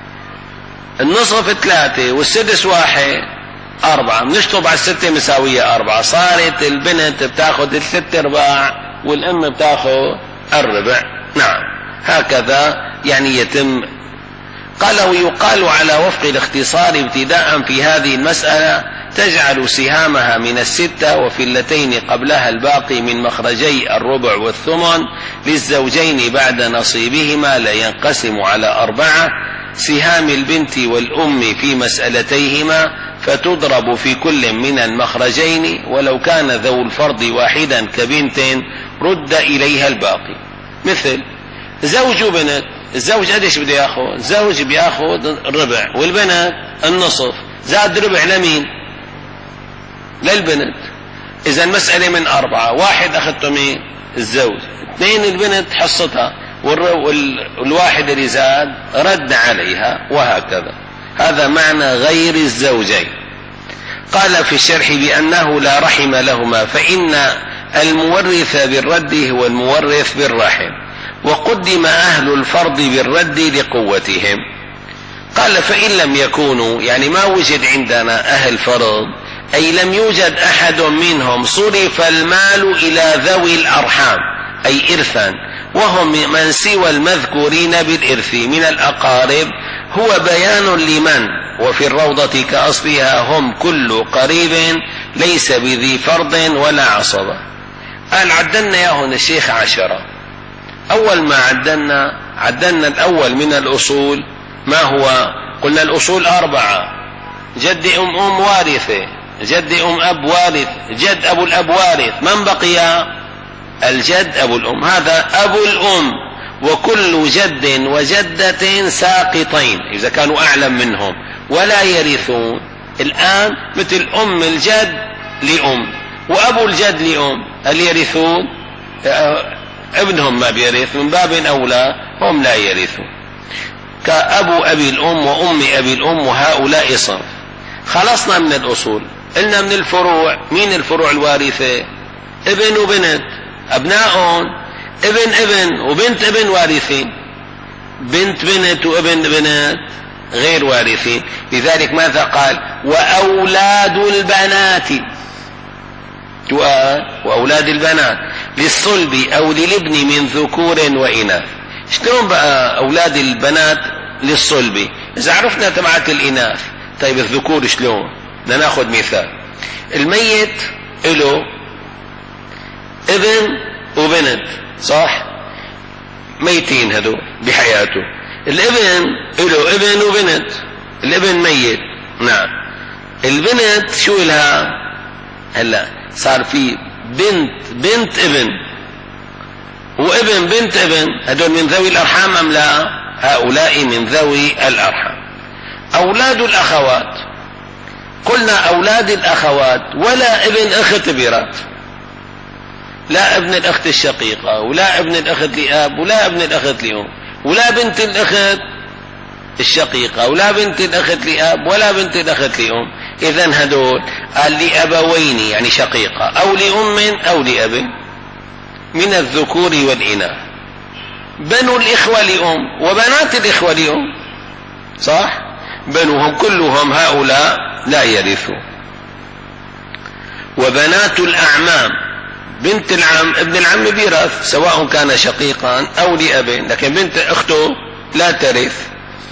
النصف ثلاثة والسدس واحد أربعة، بنشطب على الستة مساوية أربعة، صارت البنت بتاخذ الثلاث أرباع والأم بتاخذ الربع. نعم هكذا يعني يتم. قال ويقال على وفق الاختصار ابتداء في هذه المسألة تجعل سهامها من الستة وفي اللتين قبلها الباقي من مخرجي الربع والثمن للزوجين بعد نصيبهما لا ينقسم على أربعة سهام البنت والأم في مسألتيهما، فتضرب في كل من المخرجين، ولو كان ذو الفرض واحدا كبنت رد إليها الباقي. مثل زوج وبنت، الزوج قديش بده ياخذ؟ الزوج بياخذ الربع والبنت النصف، زاد ربع لمين؟ للبنت. إذا المسألة من أربعة، واحد أخذته مين؟ الزوج، اثنين البنت حصتها، والواحد اللي زاد رد عليها، وهكذا. هذا معنى غير الزوجين. قال في الشرح بأنه لا رحم لهما، فإن المورث بالرد هو المورث بالرحم، وقدم أهل الفرض بالرد لقوتهم. قال فإن لم يكونوا، يعني ما وجد عندنا أهل فرض، أي لم يوجد أحد منهم، صرف المال إلى ذوي الأرحام أي إرثا، وهم من سوى المذكورين بالإرث من الأقارب، هو بيان لمن وفي الروضة كأصلها هم كل قريب ليس بذي فرض ولا عصبة. قال عدلنا ياهن الشيخ عشرة. أول ما عدلنا عدلنا الأول من الأصول ما هو؟ قلنا الأصول أربعة: جد أم أم وارثة، جد أم أب وارث، جد أبو الأب وارث، من بقي؟ الجد أبو الأم، هذا أبو الأم، وكل جد وجدة ساقطين إذا كانوا أعلم منهم ولا يرثون. الآن مثل أم الجد لأم وأبو الجد لأم، هل يرثون؟ ابنهم ما بيرث، من باب أولى هم لا يرثون. كأبو أبي الأم وأم أبي الأم، وهؤلاء صنف. خلصنا من الأصول. قلنا من الفروع، مين الفروع الوارثة؟ ابن وبنت، أبناء ابن ابن وبنت ابن وارثين، بنت بنت وابن بنت غير وارثين. لذلك ماذا قال؟ وأولاد البنات، وأولاد البنات للصلب أو للابن من ذكور وإناث. شلون بقى أولاد البنات للصلب؟ إذا عرفنا تبعت الإناث، طيب الذكور شلون؟ لنأخذ مثال. الميت له ابن وبنت، صح؟ ميتين هدول بحياته. الابن له ابن وبنت، الابن ميت، نعم. البنت شو لها؟ هلا صار في بنت بنت ابن وابن بنت ابن، هدول من ذوي الأرحام أم لا؟ هؤلاء من ذوي الأرحام. أولاد الأخوات، قلنا أولاد الأخوات ولا ابن أخت برات، لا ابن الأخت الشقيقة ولا ابن الأخت لأب ولا ابن الأخت لأم ولا بنت الأخت الشقيقة ولا بنت الأخت لأب ولا بنت الأخت لأم. إذن هدول قال لأبوين يعني شقيقة أو لأم أو لأب من الذكور والإناث. بنو الإخوة لأم وبنات الإخوة لأم، صح؟ بنوهم كلهم هؤلاء لا يرثوا. وبنات الأعمام، بنت العم ابن العم بيرث سواء كان شقيقا أو لأب، لكن بنت أخته لا ترث.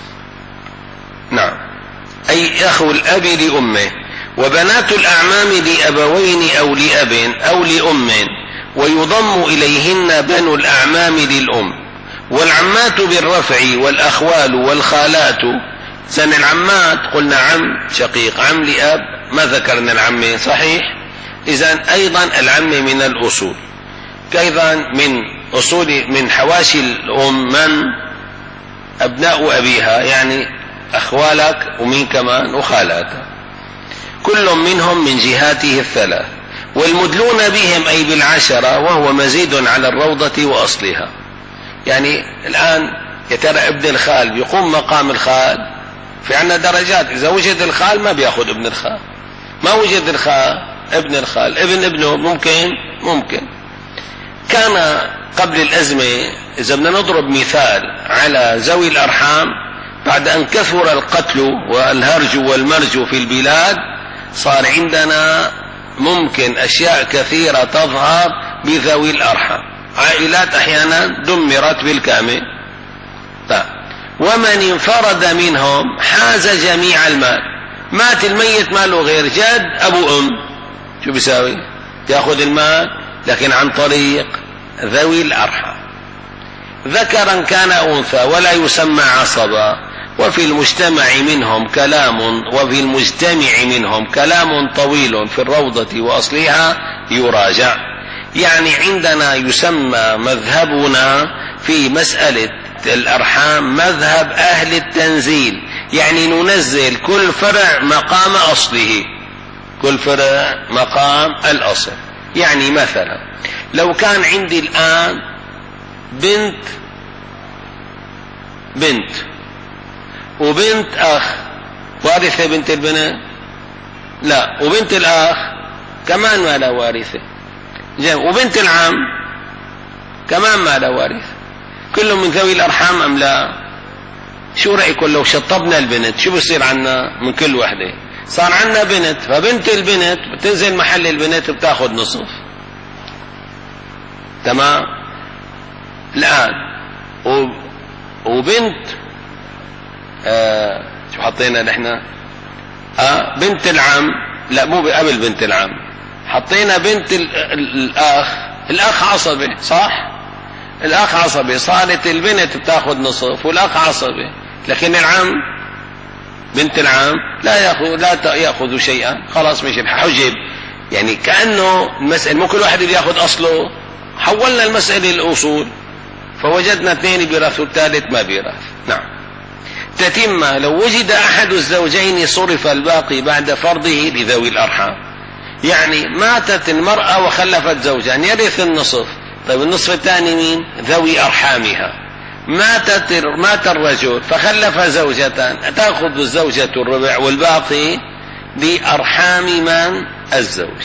نعم، أي أخو الأب لأمه. وبنات الأعمام لأبوين أو لأب أو لأم، ويضم إليهن بنو الأعمام للأم. والعمات بالرفع والأخوال والخالات. سن العمات قلنا عم شقيق، عم لأب، ما ذكرنا العم، صحيح؟ إذن أيضا العم من الأصول. أيضا من أصول من حواشي الأم من أبناء أبيها، يعني أخوالك ومين كمان وخالاتك، كل منهم من جهاته الثلاث. والمدلون بهم أي بالعشرة، وهو مزيد على الروضة وأصلها. يعني الآن يترى ابن الخال بيقوم مقام الخال، في عنا درجات. إذا وجد الخال ما بيأخذ ابن الخال، ما وجد الخال ابن الخال ابن ابنه ممكن ممكن. كان قبل الأزمة إذا بدنا نضرب مثال على ذوي الأرحام، بعد أن كثر القتل والهرج والمرج في البلاد صار عندنا ممكن أشياء كثيرة تظهر بذوي الأرحام، عائلات أحيانا دمرت بالكامل. طيب ومن انفرد منهم حاز جميع المال، مات الميت ماله غير جد أبو أم، شو بيساوي؟ يأخذ المال لكن عن طريق ذوي الأرحام، ذكرا كان أنثى ولا يسمى عصبا. وفي المجتمع منهم كلام وفي المجتمع منهم كلام طويل في الروضة وأصلها يراجع. يعني عندنا يسمى مذهبنا في مسألة الأرحام مذهب أهل التنزيل، يعني ننزل كل فرع مقام أصله، كل فرع مقام الأصل. يعني مثلا لو كان عندي الآن بنت بنت وبنت أخ، وارثة بنت البنت؟ لا. وبنت الأخ كمان ما لا وارثة، وبنت العم كمان ما لا وارثة، كلهم من ذوي الأرحام أم لا؟ شو رأيكم لو شطبنا البنت شو بصير عنا من كل وحدة؟ صار عنا بنت، فبنت البنت بتنزل محل البنت بتاخذ نصف. تمام. الآن وبنت آه شو حطينا نحن؟ آه بنت العم، لا مو قبل بنت العم، حطينا بنت الأخ. الأخ عصبي صح؟ الأخ عصبي، صارت البنت بتاخذ نصف والأخ عصبي، لكن العم بنت العم لا يأخذ لا يأخذ شيئا، خلاص مش حجب. يعني كأنه المسألة مو كل واحد اللي يأخذ أصله، حولنا المسألة للأصول فوجدنا اثنين بيرثوا الثالث ما بيرث. نعم. تتم لو وجد أحد الزوجين صرف الباقي بعد فرضه لذوي الأرحام. يعني ماتت المرأة وخلفت زوجان يرث النصف، طيب النصف الثاني مين؟ ذوي أرحامها. ماتت مات الرجل فخلف زوجتان، تأخذ الزوجة الربع والباقي لأرحام من؟ الزوج.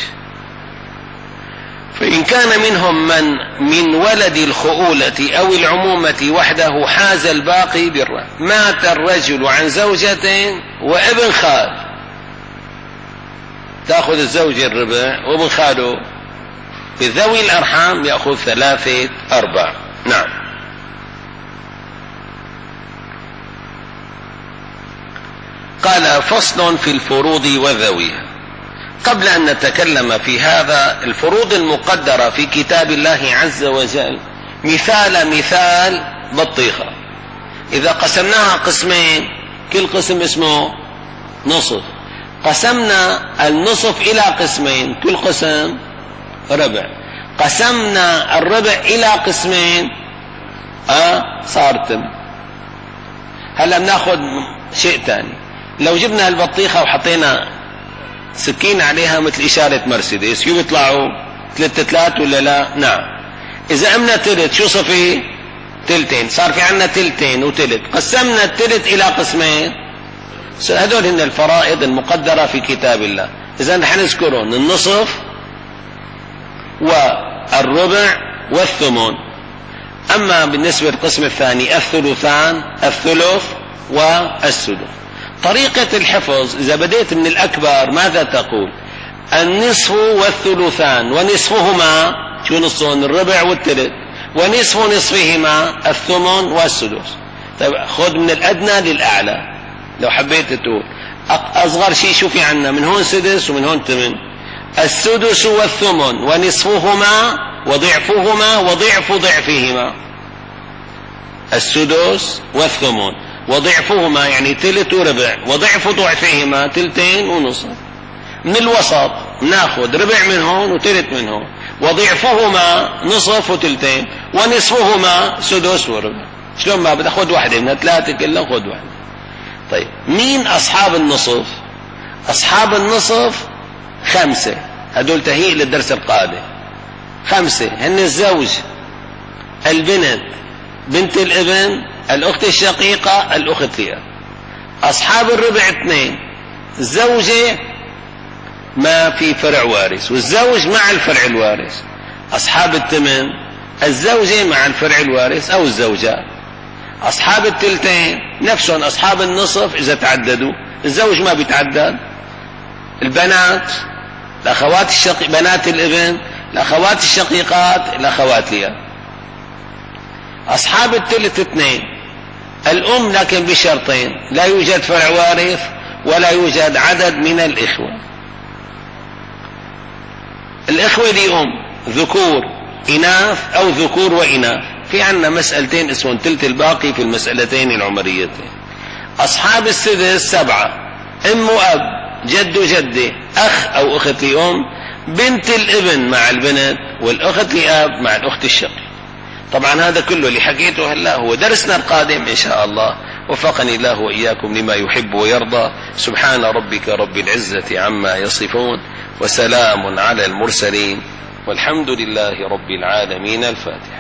فإن كان منهم من من ولد الخؤولة أو العمومة وحده حاز الباقي بالرث. مات الرجل عن زوجة وابن خال، تأخذ الزوجة الربع وابن خاله بذوي الأرحام يأخذ ثلاثة أرباع. نعم. قال فصل في الفروض وذويها. قبل أن نتكلم في هذا الفروض المقدرة في كتاب الله عز وجل، مثال مثال بطيخة إذا قسمناها قسمين كل قسم اسمه نصف، قسمنا النصف إلى قسمين كل قسم ربع، قسمنا الربع إلى قسمين آه صار تم. هلا بناخذ شيء تاني، لو جبنا البطيخة وحطينا سكين عليها مثل إشارة مرسيدس شو بيطلعوا؟ ثلاثة ثلاث ولا لا؟ نعم. إذا أمنا تلت شو صفي؟ تلتين، صار في عنا تلتين وتلت، قسمنا التلت إلى قسمين. هذول هن الفرائض المقدرة في كتاب الله. إذا نحن نذكرون النصف والربع والثمن. أما بالنسبة للقسم الثاني الثلثان، الثلث والسدس. طريقة الحفظ إذا بديت من الأكبر ماذا تقول؟ النصف والثلثان ونصفهما شو نصفهم؟ الربع والثلث، ونصف نصفهما الثمن والسدس. طيب خذ من الأدنى للأعلى، لو حبيت تقول أصغر شيء شو في عنا؟ من هون سدس ومن هون ثمن. السدس والثمن ونصفهما وضعفهما وضعف ضعفهما. السدس والثمن وضعفهما يعني تلت وربع، وضعف ضعفهما تلتين ونصف. من الوسط ناخذ ربع من هون وتلت من هون، وضعفهما نصف وتلتين، ونصفهما سدس وربع. شلون ما بدي اخذ واحدة من ثلاثة كلها خذ واحدة. طيب مين أصحاب النصف؟ أصحاب النصف خمسة، هدول تهيئ للدرس القادم. خمسة هن الزوج، البنت، بنت الابن، الأخت الشقيقة، الأخت الثياب. أصحاب الربع اثنين، الزوجة ما في فرع وارث والزوج مع الفرع الوارث. أصحاب الثمن الزوجة مع الفرع الوارث أو الزوجة. أصحاب التلتين نفسهم أصحاب النصف إذا تعددوا، الزوج ما بيتعدد. البنات الأخوات الشقيق، بنات الابن الأخوات الشقيقات الأخوات لها. أصحاب التلت اثنين، الأم لكن بشرطين، لا يوجد فرع وارث ولا يوجد عدد من الإخوة. الإخوة لأم ذكور إناث أو ذكور وإناث. في عنا مسألتين اسمهم تلت الباقي في المسألتين العمريتين. أصحاب السدس سبعة، أم وأب، جد وجدة، أخ أو أخت لأم، بنت الابن مع البنت، والأخت لأب مع الأخت الشقيقة. طبعا هذا كله اللي حكيته هلا هو درسنا القادم إن شاء الله. وفقني الله وإياكم لما يحب ويرضى. سبحان ربك رب العزة عما يصفون، وسلام على المرسلين، والحمد لله رب العالمين. الفاتحة.